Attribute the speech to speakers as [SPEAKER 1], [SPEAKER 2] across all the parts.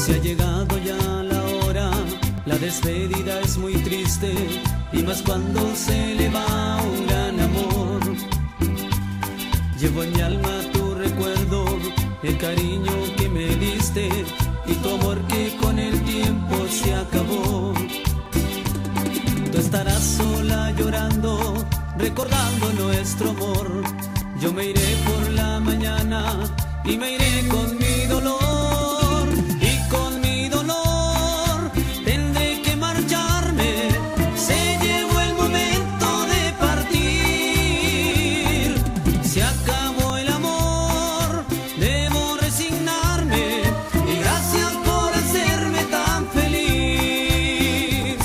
[SPEAKER 1] Se ha llegado ya la hora, la despedida es muy triste, y más cuando se le va un gran amor. Llevo en mi alma tu recuerdo, el cariño que me diste y tu amor que con el tiempo se acabó. Tú estarás sola llorando, recordando nuestro amor. Yo me iré por la mañana y me iré con mi dolor. Y con mi dolor tendré que marcharme. Se llegó el momento de partir. Se acabó el amor, debo resignarme. Y gracias por hacerme tan feliz.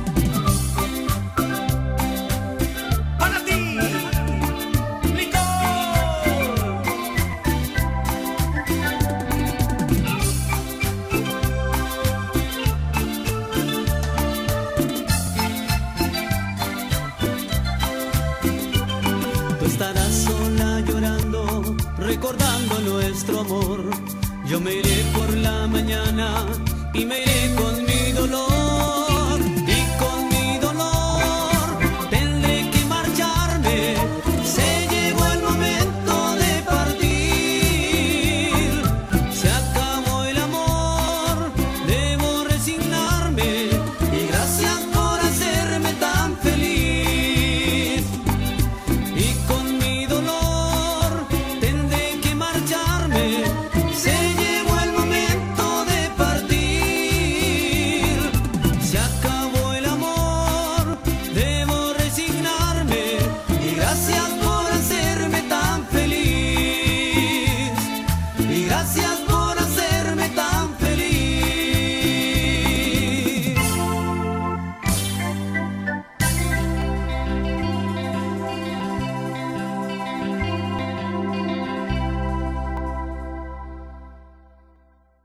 [SPEAKER 2] Para ti,
[SPEAKER 1] tú estarás sola llorando, recordando nuestro amor. Yo me iré por la mañana y me iré con